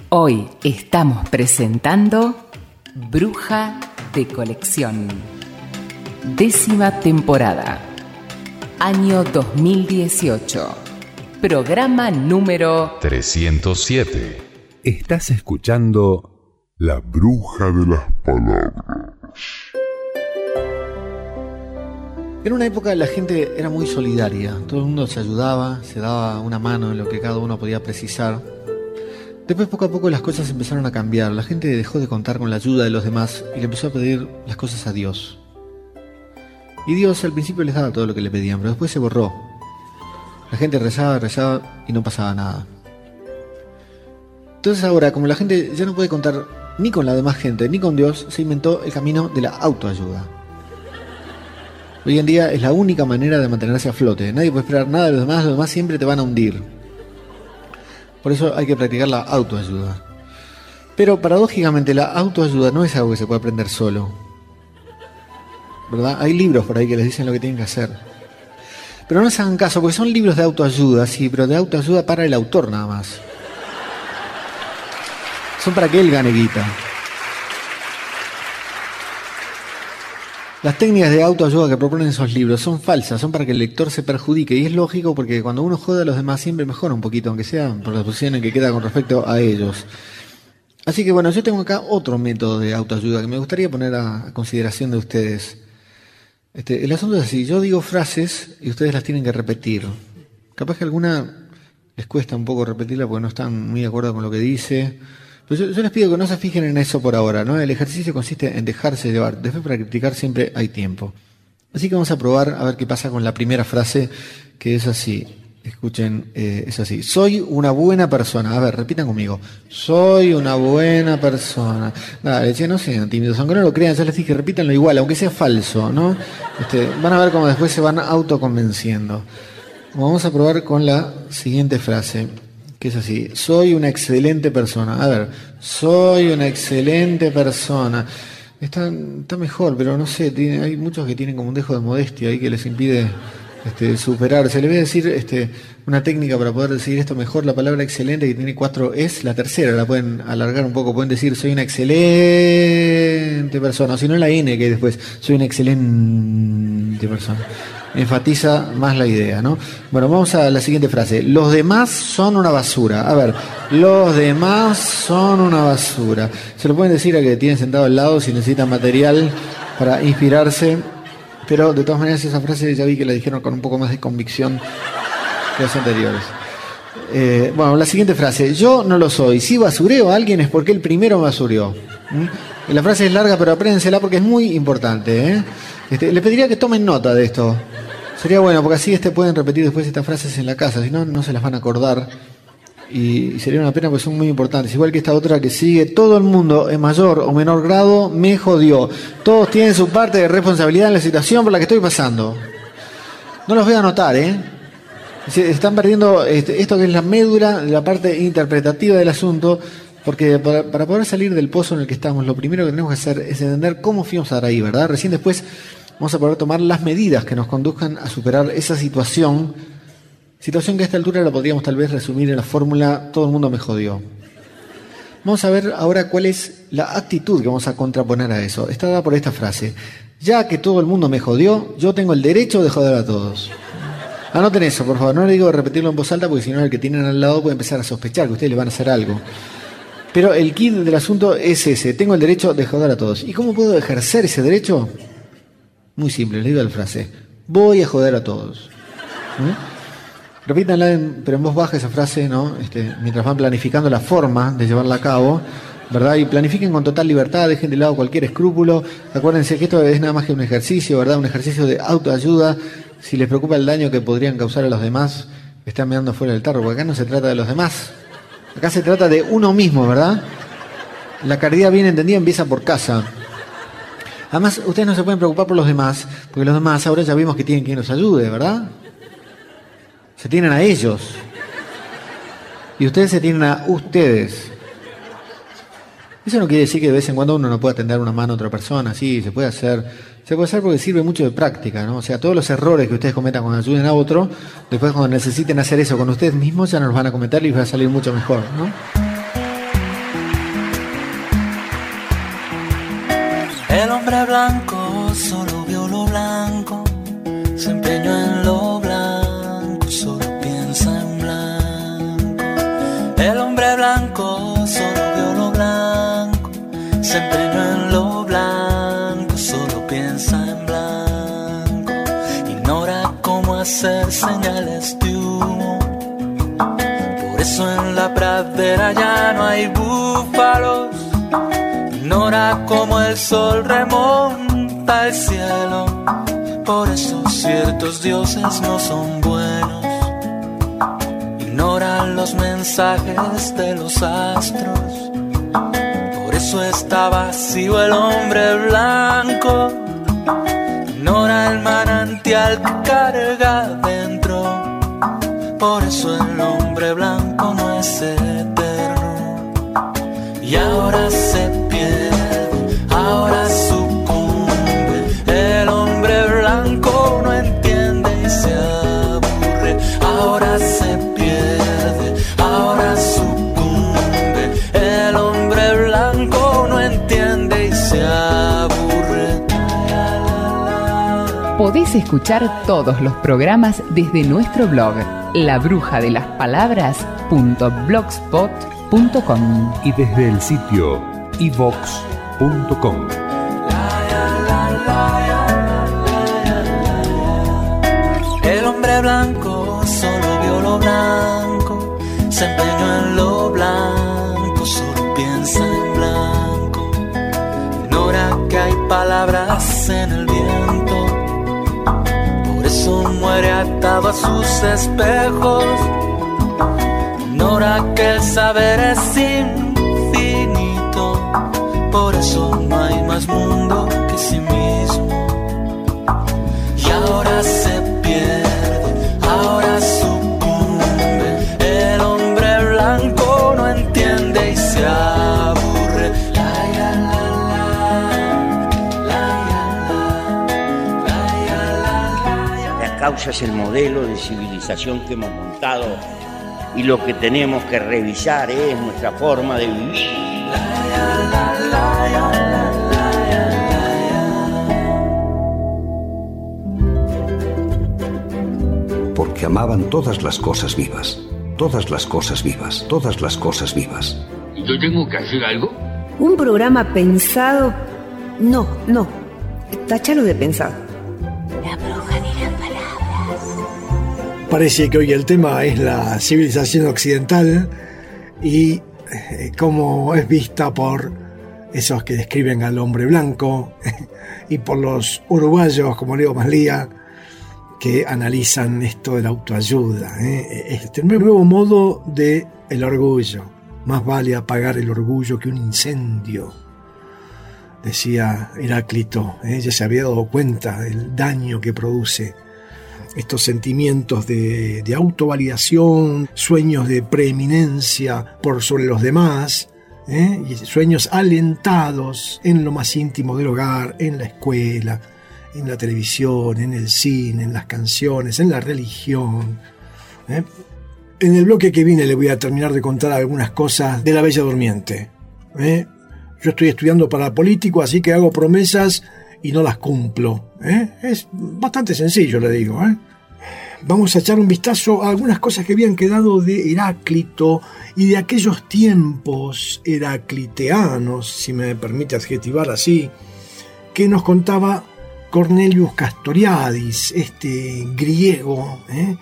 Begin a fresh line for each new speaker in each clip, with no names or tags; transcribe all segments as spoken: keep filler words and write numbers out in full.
Hoy estamos presentando Bruja de Colección. Décima temporada. Año dos mil dieciocho. Programa número
trescientos siete.
Estás escuchando La Bruja de las Palabras.
En una época la gente era muy solidaria, todo el mundo se ayudaba, se daba una mano en lo que cada uno podía precisar. Después poco a poco las cosas empezaron a cambiar, la gente dejó de contar con la ayuda de los demás y le empezó a pedir las cosas a Dios. Y Dios al principio les daba todo lo que le pedían, pero después se borró. La gente rezaba, rezaba y no pasaba nada. Entonces ahora, como la gente ya no puede contar ni con la demás gente ni con Dios, se inventó el camino de la autoayuda. Hoy en día es la única manera de mantenerse a flote. Nadie puede esperar nada de los demás, los demás siempre te van a hundir. Por eso hay que practicar la autoayuda. Pero paradójicamente la autoayuda no es algo que se puede aprender solo, ¿verdad? Hay libros por ahí que les dicen lo que tienen que hacer. Pero no se hagan caso, porque son libros de autoayuda, sí, pero de autoayuda para el autor nada más. Son para que él gane guita. Las técnicas de autoayuda que proponen esos libros son falsas, son para que el lector se perjudique, y es lógico porque cuando uno jode a los demás siempre mejora un poquito, aunque sea por la posición en que queda con respecto a ellos. Así que bueno, yo tengo acá otro método de autoayuda que me gustaría poner a consideración de ustedes. Este, el asunto es así, yo digo frases y ustedes las tienen que repetir. Capaz que alguna les cuesta un poco repetirla porque no están muy de acuerdo con lo que dice. Pero yo, yo les pido que no se fijen en eso por ahora, ¿no? El ejercicio consiste en dejarse llevar. Después para criticar siempre hay tiempo. Así que vamos a probar a ver qué pasa con la primera frase, que es así. Escuchen, eh, es así. Soy una buena persona. A ver, repitan conmigo. Soy una buena persona. Dale, che, no sean tímidos. Aunque no lo crean, ya les dije, repítanlo igual, aunque sea falso, ¿no? Este, van a ver cómo después se van autoconvenciendo. Vamos a probar con la siguiente frase, que es así. Soy una excelente persona. A ver, soy una excelente persona. Está, está mejor, pero no sé, tiene, hay muchos que tienen como un dejo de modestia ahí que les impide este, superarse. Les voy a decir este, una técnica para poder decir esto mejor. La palabra excelente, que tiene cuatro es, la tercera la pueden alargar un poco. Pueden decir soy una excelente persona. O si no, la N que hay después. Soy una excelente persona. Enfatiza más la idea, ¿no? Bueno, vamos a la siguiente frase. Los demás son una basura. A ver, los demás son una basura. Se lo pueden decir a que tienen sentado al lado si necesitan material para inspirarse. Pero de todas maneras esa frase ya vi que la dijeron con un poco más de convicción que las anteriores. Eh, bueno, la siguiente frase. Yo no lo soy. Si basureo a alguien es porque el primero me basurió. ¿Mm? La frase es larga, pero apréndensela porque es muy importante, ¿eh? Este, les pediría que tomen nota de esto. Sería bueno, porque así este pueden repetir después estas frases en la casa, si no, no se las van a acordar. Y, y sería una pena porque son muy importantes. Igual que esta otra que sigue, todo el mundo en mayor o menor grado me jodió. Todos tienen su parte de responsabilidad en la situación por la que estoy pasando. No los voy a anotar, ¿eh? Se están perdiendo este, esto que es la médula, la parte interpretativa del asunto. Porque para, para poder salir del pozo en el que estamos, lo primero que tenemos que hacer es entender cómo fuimos a dar ahí, ¿verdad? Recién después vamos a poder tomar las medidas que nos conduzcan a superar esa situación, situación que a esta altura la podríamos tal vez resumir en la fórmula todo el mundo me jodió. Vamos a ver ahora cuál es la actitud que vamos a contraponer a eso. Está dada por esta frase. Ya que todo el mundo me jodió, yo tengo el derecho de joder a todos. Anoten eso, por favor. No le digo repetirlo en voz alta porque si no el que tienen al lado puede empezar a sospechar que ustedes le van a hacer algo. Pero el kit del asunto es ese. Tengo el derecho de joder a todos. ¿Y cómo puedo ejercer ese derecho? Muy simple, les digo la frase. Voy a joder a todos. ¿Mm? Repítanla, en, pero en voz baja esa frase, ¿no? Este, mientras van planificando la forma de llevarla a cabo, ¿verdad? Y planifiquen con total libertad, dejen de lado cualquier escrúpulo. Acuérdense que esto es nada más que un ejercicio, ¿verdad? Un ejercicio de autoayuda. Si les preocupa el daño que podrían causar a los demás, están mirando fuera del tarro, porque acá no se trata de los demás. Acá se trata de uno mismo, ¿verdad? La caridad bien entendida empieza por casa. Además, ustedes no se pueden preocupar por los demás, porque los demás ahora ya vimos que tienen quien los ayude, ¿verdad? Se tienen a ellos. Y ustedes se tienen a ustedes. Eso no quiere decir que de vez en cuando uno no pueda tender una mano a otra persona. Sí, se puede hacer. Se puede hacer porque sirve mucho de práctica, ¿no? O sea, todos los errores que ustedes cometan cuando ayuden a otro, después cuando necesiten hacer eso con ustedes mismos, ya no los van a cometer y les va a salir mucho mejor, ¿no?
El hombre blanco solo vio lo blanco, se empeñó en lo blanco, solo piensa en blanco. El hombre blanco solo vio lo blanco, se empeñó en lo blanco, solo piensa en blanco. Ignora cómo hacer señales de humo, por eso en la pradera ya no hay búfalos. Ignora cómo el sol remonta el cielo, por eso ciertos dioses no son buenos. Ignora los mensajes de los astros, por eso está vacío el hombre blanco. Ignora el manantial que carga dentro, por eso el hombre blanco no es eterno. Y ahora se pierde, ahora sucumbe. El hombre blanco no entiende y se aburre. Ahora se pierde, ahora sucumbe. El hombre blanco no entiende y se aburre.
Podés escuchar todos los programas desde nuestro blog la bruja de las palabras punto blogspot punto com
y desde el sitio i vox punto com.
El hombre blanco solo vio lo blanco, se empeñó en lo blanco, solo piensa en blanco. Ignora que hay palabras en el viento, por eso muere atado a sus espejos. Ignora que el saber es infinito, por eso no hay más mundo que sí mismo. Y ahora se pierde, ahora sucumbe. El hombre blanco no entiende y se aburre. La, la, la, la, la, la,
la causa es el modelo de civilización que hemos montado, y lo que tenemos que revisar es nuestra forma de vivir.
Porque amaban todas las cosas vivas, todas las cosas vivas, todas las cosas vivas.
¿Yo tengo que hacer algo?
Un programa pensado... No, no, táchalo de pensado.
La bruja de las palabras.
Parece que hoy el tema es la civilización occidental y eh, cómo es vista por esos que describen al hombre blanco y por los uruguayos como Leo Maslía, que analizan esto de la autoayuda, ¿eh? Este nuevo modo de el orgullo. Más vale apagar el orgullo que un incendio, decía Heráclito. ¿eh? Ya se había dado cuenta del daño que produce estos sentimientos de, de autovalidación, sueños de preeminencia por sobre los demás, ¿eh? y sueños alentados en lo más íntimo del hogar, en la escuela, en la televisión, en el cine, en las canciones, en la religión. ¿eh? En el bloque que viene le voy a terminar de contar algunas cosas de La Bella Durmiente. ¿eh? Yo estoy estudiando para político, así que hago promesas y no las cumplo. ¿eh? Es bastante sencillo, le digo. ¿eh? Vamos a echar un vistazo a algunas cosas que habían quedado de Heráclito y de aquellos tiempos heracliteanos, si me permite adjetivar así, que nos contaba Cornelius Castoriadis, este griego, ¿eh?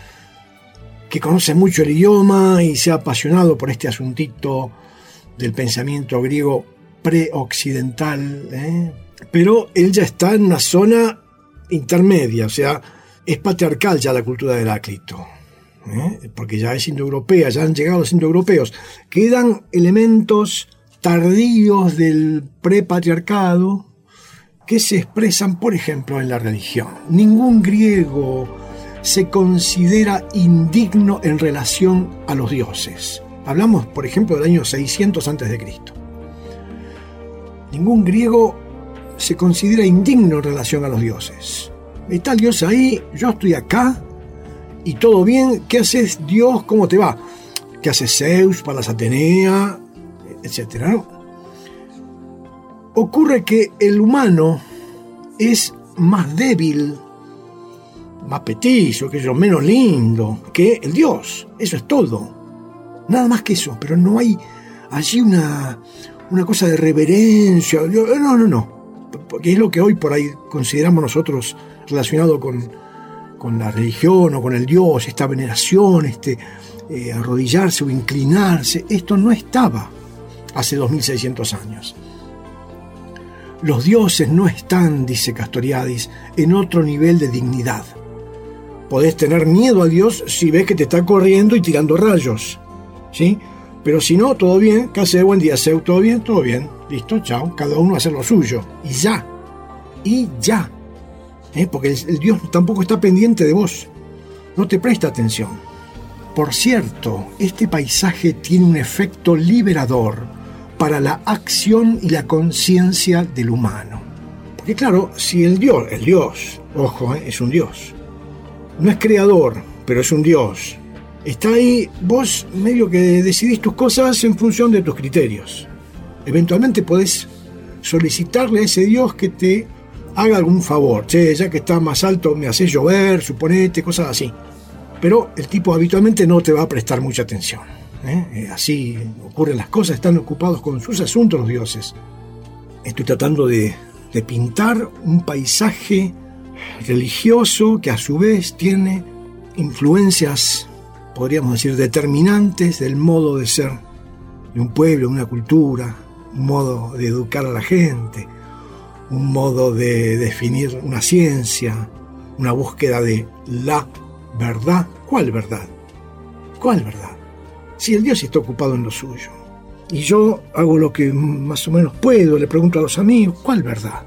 que conoce mucho el idioma y se ha apasionado por este asuntito del pensamiento griego preoccidental, ¿eh? pero él ya está en una zona intermedia, o sea, es patriarcal ya la cultura de Heráclito, ¿eh? porque ya es indoeuropea, ya han llegado los indoeuropeos. Quedan elementos tardíos del prepatriarcado que se expresan, por ejemplo, en la religión. Ningún griego se considera indigno en relación a los dioses. Hablamos, por ejemplo, del año seiscientos antes de Cristo. Ningún griego se considera indigno en relación a los dioses. Está el dios ahí, yo estoy acá, y todo bien. ¿Qué haces, Dios? ¿Cómo te va? ¿Qué hace Zeus, Palas Atenea, etcétera, ¿no? ocurre que el humano es más débil, más petizo, que yo, menos lindo que el Dios. Eso es todo. Nada más que eso. Pero no hay allí una, una cosa de reverencia. No, no, no. Porque es lo que hoy por ahí consideramos nosotros relacionado con, con la religión o con el Dios, esta veneración, este eh, arrodillarse o inclinarse. Esto no estaba hace dos mil seiscientos años. Los dioses no están, dice Castoriadis, en otro nivel de dignidad. Podés tener miedo a Dios si ves que te está corriendo y tirando rayos, ¿sí? Pero si no, todo bien. ¿Qué hace? Buen día, Zeus. ¿Todo bien? Todo bien. Listo, chao. Cada uno a hacer lo suyo. Y ya. Y ya. ¿Eh? Porque el, el Dios tampoco está pendiente de vos. No te presta atención. Por cierto, este paisaje tiene un efecto liberador para la acción y la conciencia del humano. Porque claro, si el Dios, el Dios, ojo, ¿eh? es un Dios. No es creador, pero es un Dios. Está ahí, vos medio que decidís tus cosas en función de tus criterios. Eventualmente podés solicitarle a ese Dios que te haga algún favor. Che, ya que está más alto, me haces llover, suponete, cosas así. Pero el tipo habitualmente no te va a prestar mucha atención. ¿eh? Así ocurren las cosas, están ocupados con sus asuntos los dioses. Estoy tratando de, de pintar un paisaje religioso que a su vez tiene influencias, podríamos decir, determinantes del modo de ser de un pueblo, una cultura, un modo de educar a la gente, un modo de definir una ciencia, una búsqueda de la verdad. ¿Cuál verdad? ¿Cuál verdad? Si el Dios está ocupado en lo suyo y yo hago lo que más o menos puedo, le pregunto a los amigos, ¿cuál verdad?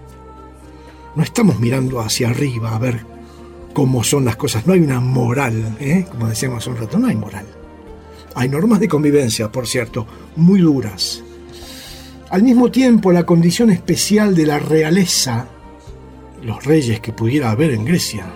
No estamos mirando hacia arriba a ver cómo son las cosas. No hay una moral, ¿eh? Como decíamos hace un rato, no hay moral. Hay normas de convivencia, por cierto, muy duras. Al mismo tiempo, la condición especial de la realeza, los reyes que pudiera haber en Grecia,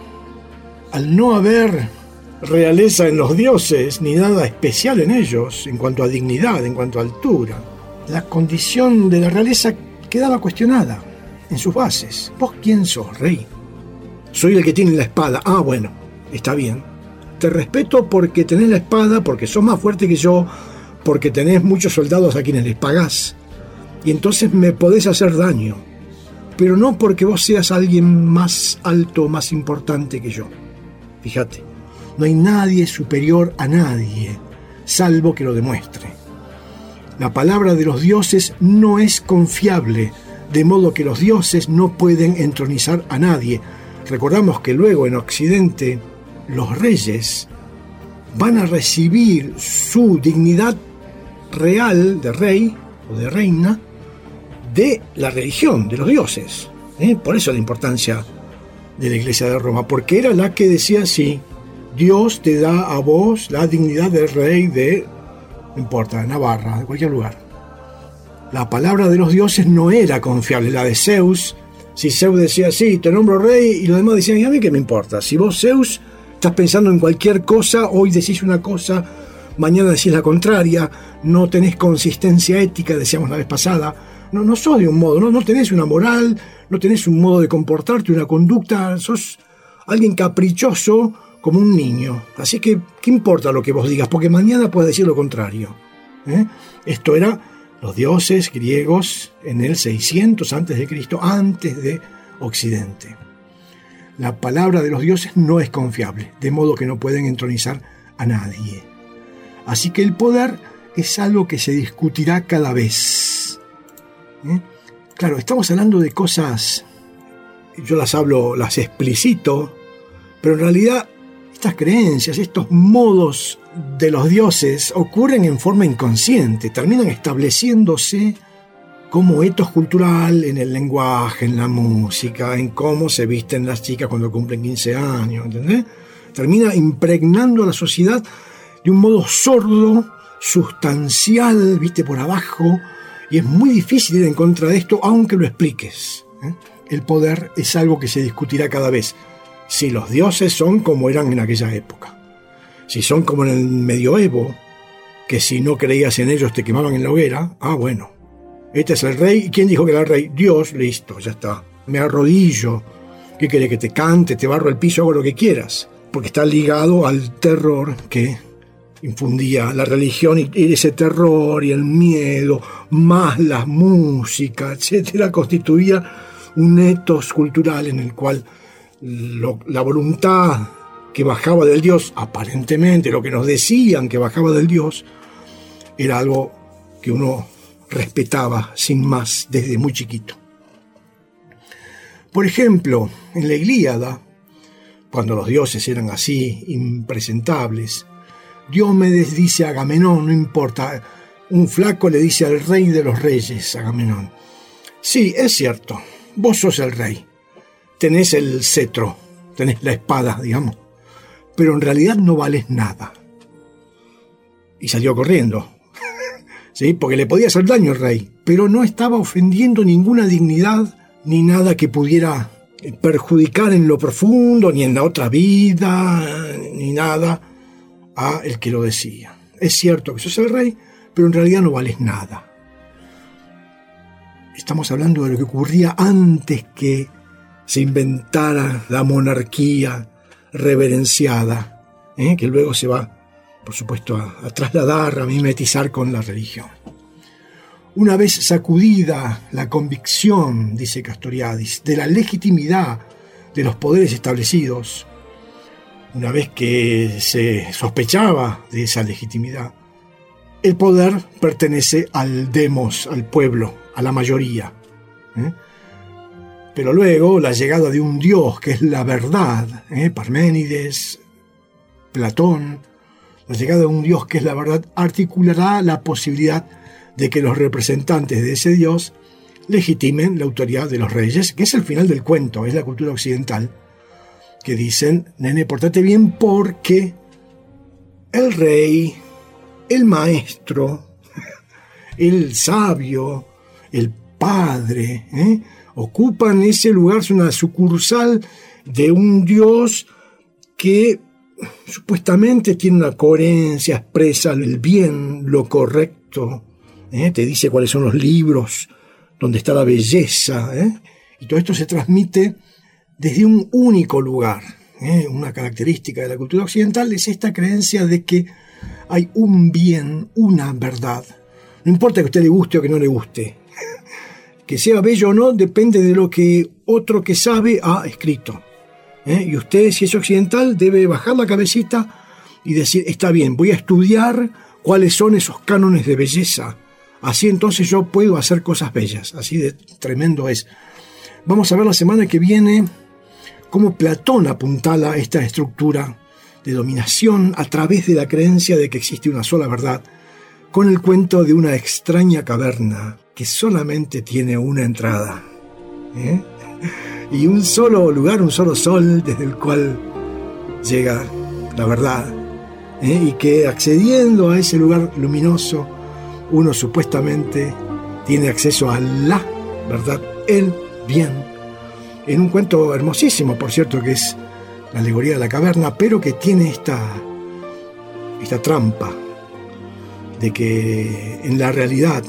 al no haber realeza en los dioses, ni nada especial en ellos, en cuanto a dignidad, en cuanto a altura, la condición de la realeza quedaba cuestionada en sus bases. ¿Vos quién sos, rey? Soy el que tiene la espada. Ah, bueno, está bien. Te respeto porque tenés la espada, porque sos más fuerte que yo, porque tenés muchos soldados a quienes les pagás. Y entonces me podés hacer daño. Pero no porque vos seas alguien más alto, más importante que yo. Fíjate, no hay nadie superior a nadie, salvo que lo demuestre. La palabra de los dioses no es confiable, de modo que los dioses no pueden entronizar a nadie. Recordamos que luego en Occidente los reyes van a recibir su dignidad real de rey o de reina de la religión, de los dioses. ¿eh? Por eso la importancia de la Iglesia de Roma, porque era la que decía, sí, Dios te da a vos la dignidad de rey de, no importa, de Navarra, de cualquier lugar. La palabra de los dioses no era confiable, la de Zeus. Si Zeus decía, sí, te nombro rey, y los demás decían, ¿y a mí qué me importa? Si vos, Zeus, estás pensando en cualquier cosa, hoy decís una cosa, mañana decís la contraria, no tenés consistencia ética, decíamos la vez pasada, no, no sos de un modo, no, no tenés una moral, no tenés un modo de comportarte, una conducta, sos alguien caprichoso como un niño. Así que, ¿qué importa lo que vos digas? Porque mañana puedes decir lo contrario. ¿eh? Esto era los dioses griegos en el seiscientos antes de Cristo, antes de Occidente. La palabra de los dioses no es confiable, de modo que no pueden entronizar a nadie. Así que el poder es algo que se discutirá cada vez. ¿Eh? Claro, estamos hablando de cosas, yo las hablo, las explicito, pero en realidad estas creencias, estos modos de los dioses ocurren en forma inconsciente, terminan estableciéndose como etos cultural en el lenguaje, en la música, en cómo se visten las chicas cuando cumplen quince años, ¿entendés? Termina impregnando a la sociedad de un modo sordo, sustancial, viste, por abajo, y es muy difícil ir en contra de esto, aunque lo expliques. ¿eh? El poder es algo que se discutirá cada vez. Si los dioses son como eran en aquella época, si son como en el medioevo, que si no creías en ellos te quemaban en la hoguera, ah, bueno, Este es el rey. ¿Y quién dijo que era el rey? Dios, listo, ya está. Me arrodillo. ¿Qué querés que te cante? Te barro el piso, hago lo que quieras. Porque está ligado al terror que infundía la religión, y ese terror y el miedo, más la música, etcétera, constituía un etos cultural en el cual lo, la voluntad que bajaba del Dios, aparentemente lo que nos decían que bajaba del Dios, era algo que uno respetaba sin más desde muy chiquito. Por ejemplo, en la Ilíada, cuando los dioses eran así, impresentables, Diomedes dice a Agamenón, no importa, un flaco le dice al rey de los reyes, Agamenón, sí, es cierto, vos sos el rey, tenés el cetro, tenés la espada, digamos, pero en realidad no vales nada. Y salió corriendo, ¿sí? Porque le podía hacer daño al rey, pero no estaba ofendiendo ninguna dignidad ni nada que pudiera perjudicar en lo profundo, ni en la otra vida, ni nada a el que lo decía. Es cierto que sos el rey, pero en realidad no vales nada. Estamos hablando de lo que ocurría antes que se inventara la monarquía reverenciada, ¿eh? que luego se va, por supuesto, a, a trasladar, a mimetizar con la religión. Una vez sacudida la convicción, dice Castoriadis, de la legitimidad de los poderes establecidos, una vez que se sospechaba de esa legitimidad, el poder pertenece al demos, al pueblo, a la mayoría. ¿eh? Pero luego la llegada de un dios que es la verdad, ¿eh? Parménides, Platón, la llegada de un dios que es la verdad articulará la posibilidad de que los representantes de ese dios legitimen la autoridad de los reyes, que es el final del cuento, es la cultura occidental, que dicen, nene, portate bien porque el rey, el maestro, el sabio, el padre, ¿eh? ocupan ese lugar, es una sucursal de un dios que supuestamente tiene una coherencia, expresa el bien, lo correcto, ¿eh? te dice cuáles son los libros, donde está la belleza, ¿eh? y todo esto se transmite desde un único lugar. ¿eh? Una característica de la cultura occidental es esta creencia de que hay un bien, una verdad. No importa que a usted le guste o que no le guste. Que sea bello o no depende de lo que otro que sabe ha escrito. ¿eh? Y usted, si es occidental, debe bajar la cabecita y decir, está bien, voy a estudiar cuáles son esos cánones de belleza. Así entonces yo puedo hacer cosas bellas. Así de tremendo es. Vamos a ver la semana que viene cómo Platón apuntala esta estructura de dominación a través de la creencia de que existe una sola verdad, con el cuento de una extraña caverna que solamente tiene una entrada, ¿eh? y un solo lugar, un solo sol desde el cual llega la verdad, ¿eh? y que accediendo a ese lugar luminoso uno supuestamente tiene acceso a la verdad, el bien, en un cuento hermosísimo, por cierto, que es la alegoría de la caverna, pero que tiene esta, esta trampa de que en la realidad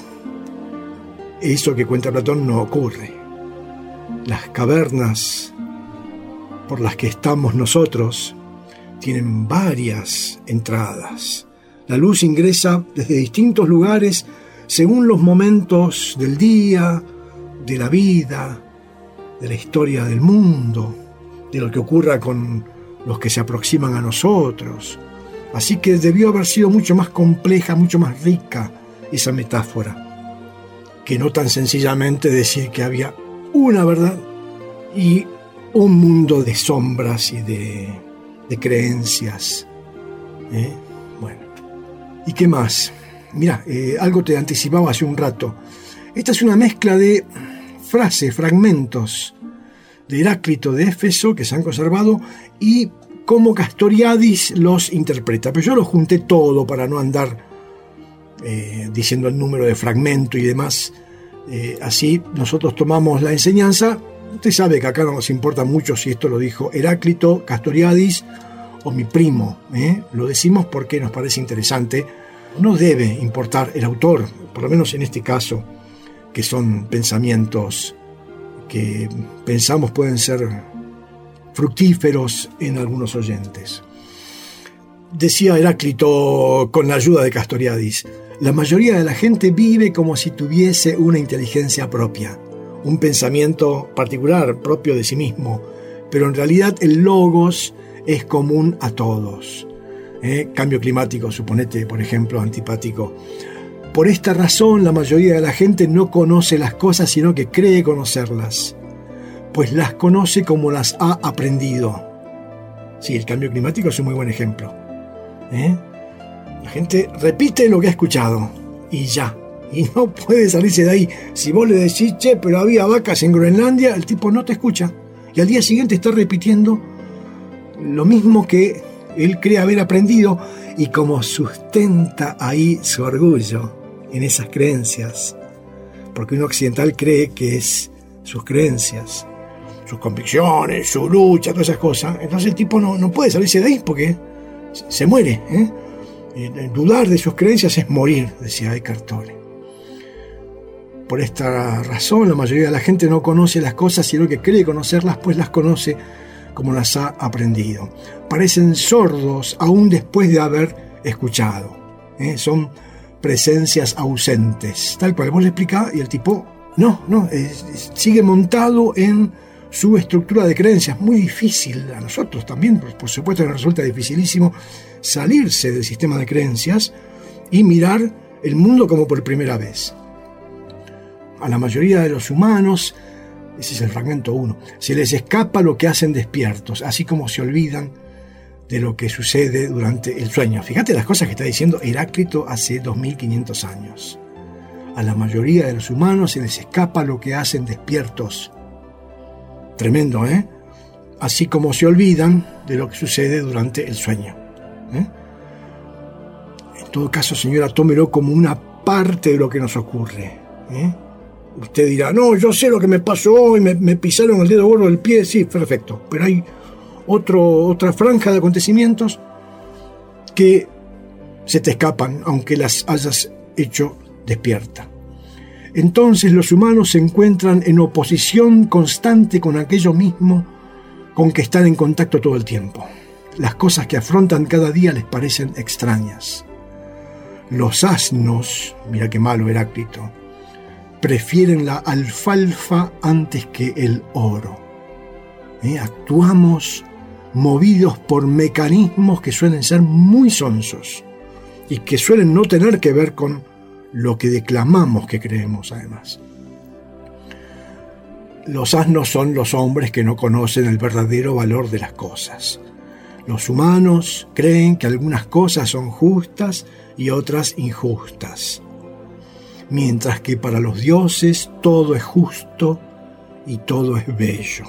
eso que cuenta Platón no ocurre. Las cavernas por las que estamos nosotros tienen varias entradas. La luz ingresa desde distintos lugares según los momentos del día, de la vida, de la historia del mundo, de lo que ocurra con los que se aproximan a nosotros. Así que debió haber sido mucho más compleja, mucho más rica esa metáfora, que no tan sencillamente decir que había una verdad y un mundo de sombras y de, de creencias. ¿Eh? Bueno, ¿y qué más? Mira, eh, algo te anticipaba hace un rato. Esta es una mezcla de frases, fragmentos de Heráclito de Éfeso que se han conservado y cómo Castoriadis los interpreta. Pero yo lo junté todo para no andar eh, diciendo el número de fragmento y demás. Eh, así nosotros tomamos la enseñanza. Usted sabe que acá no nos importa mucho si esto lo dijo Heráclito, Castoriadis o mi primo. ¿eh? Lo decimos porque nos parece interesante. No debe importar el autor, por lo menos en este caso, que son pensamientos que pensamos pueden ser fructíferos en algunos oyentes. Decía Heráclito con la ayuda de Castoriadis: la mayoría de la gente vive como si tuviese una inteligencia propia, un pensamiento particular propio de sí mismo, pero en realidad el logos es común a todos. ¿Eh? Cambio climático, suponete, por ejemplo, antipático. Por esta razón, la mayoría de la gente no conoce las cosas, sino que cree conocerlas, pues las conoce como las ha aprendido. Sí, el cambio climático es un muy buen ejemplo. ¿Eh? La gente repite lo que ha escuchado y ya, y no puede salirse de ahí. Si vos le decís, che, pero había vacas en Groenlandia, el tipo no te escucha, y al día siguiente está repitiendo lo mismo que él cree haber aprendido, y como sustenta ahí su orgullo en esas creencias, porque un occidental cree que es sus creencias, sus convicciones, su lucha, todas esas cosas, entonces el tipo no, no puede salirse de ahí porque se muere, ¿eh? Dudar de sus creencias es morir, decía Eckhart Tolle. Por esta razón, la mayoría de la gente no conoce las cosas, sino que cree conocerlas, pues las conoce como las ha aprendido. Parecen sordos aún después de haber escuchado. ¿Eh? Son presencias ausentes. Tal cual vos le explicás y el tipo, no, no, es, es, sigue montado en su estructura de creencias. Muy difícil a nosotros también, por, por supuesto que resulta dificilísimo salirse del sistema de creencias y mirar el mundo como por primera vez. A la mayoría de los humanos, ese es el fragmento uno, se les escapa lo que hacen despiertos, así como se olvidan de lo que sucede durante el sueño. Fíjate las cosas que está diciendo Heráclito hace dos mil quinientos años. A la mayoría de los humanos se les escapa lo que hacen despiertos. Tremendo, ¿eh? Así como se olvidan de lo que sucede durante el sueño. ¿Eh? En todo caso, señora, tómelo como una parte de lo que nos ocurre. ¿Eh? Usted dirá, no, yo sé lo que me pasó hoy, me, me pisaron el dedo gordo del pie, sí, perfecto, pero hay otro, otra franja de acontecimientos que se te escapan, aunque las hayas hecho despierta. Entonces los humanos se encuentran en oposición constante con aquello mismo con que están en contacto todo el tiempo. Las cosas que afrontan cada día les parecen extrañas. Los asnos, mira qué malo Heráclito, prefieren la alfalfa antes que el oro. ¿Eh? Actuamos movidos por mecanismos que suelen ser muy sonsos y que suelen no tener que ver con lo que declamamos que creemos, además. Los asnos son los hombres que no conocen el verdadero valor de las cosas. Los humanos creen que algunas cosas son justas y otras injustas, mientras que para los dioses todo es justo y todo es bello.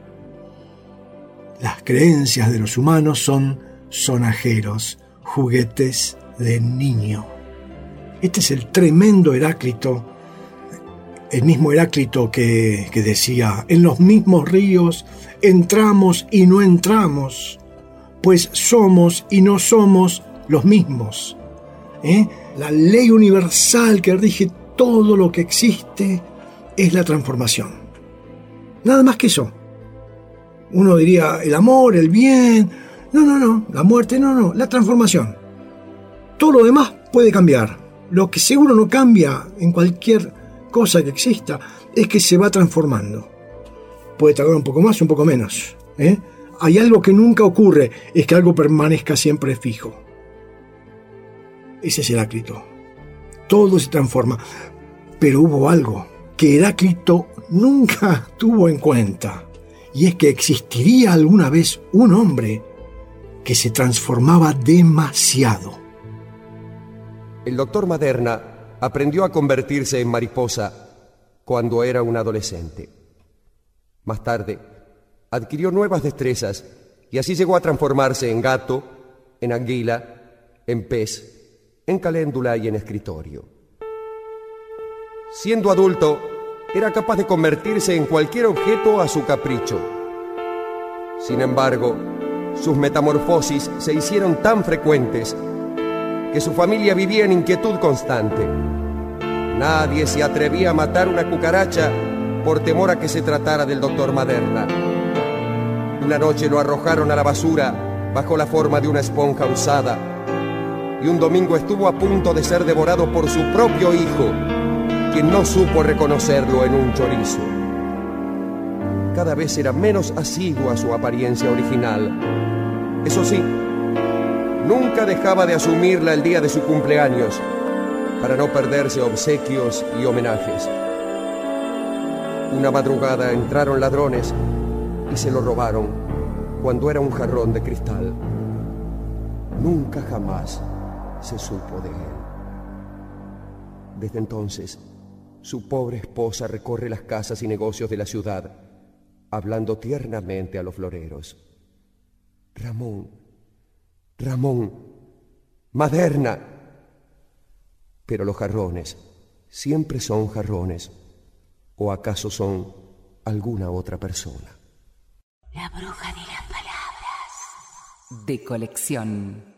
Las creencias de los humanos son sonajeros, juguetes de niño. Este es el tremendo Heráclito, el mismo Heráclito que, que decía, en los mismos ríos entramos y no entramos, pues somos y no somos los mismos. ¿Eh? La ley universal que rige todo lo que existe es la transformación. Nada más que eso. Uno diría el amor, el bien. No, no, no. La muerte, no, no. La transformación. Todo lo demás puede cambiar. Lo que seguro no cambia en cualquier cosa que exista es que se va transformando. Puede tardar un poco más, un poco menos. ¿eh? Hay algo que nunca ocurre, es que algo permanezca siempre fijo. Ese es Heráclito. Todo se transforma. Pero hubo algo que Heráclito nunca tuvo en cuenta. Y es que existiría alguna vez un hombre que se transformaba demasiado.
El doctor Maderna aprendió a convertirse en mariposa cuando era un adolescente. Más tarde, adquirió nuevas destrezas y así llegó a transformarse en gato, en anguila, en pez, en caléndula y en escritorio. Siendo adulto, era capaz de convertirse en cualquier objeto a su capricho. Sin embargo, sus metamorfosis se hicieron tan frecuentes que su familia vivía en inquietud constante. Nadie se atrevía a matar una cucaracha por temor a que se tratara del doctor Maderna. Una noche lo arrojaron a la basura bajo la forma de una esponja usada, y un domingo estuvo a punto de ser devorado por su propio hijo, quien no supo reconocerlo en un chorizo. Cada vez era menos asiduo a su apariencia original. Eso sí, nunca dejaba de asumirla el día de su cumpleaños, para no perderse obsequios y homenajes. Una madrugada entraron ladrones y se lo robaron cuando era un jarrón de cristal. Nunca jamás se supo de él. Desde entonces, su pobre esposa recorre las casas y negocios de la ciudad, hablando tiernamente a los floreros. Ramón, Ramón, Maderna. Pero los jarrones siempre son jarrones, ¿o acaso son alguna otra persona?
La bruja de las palabras.
De colección.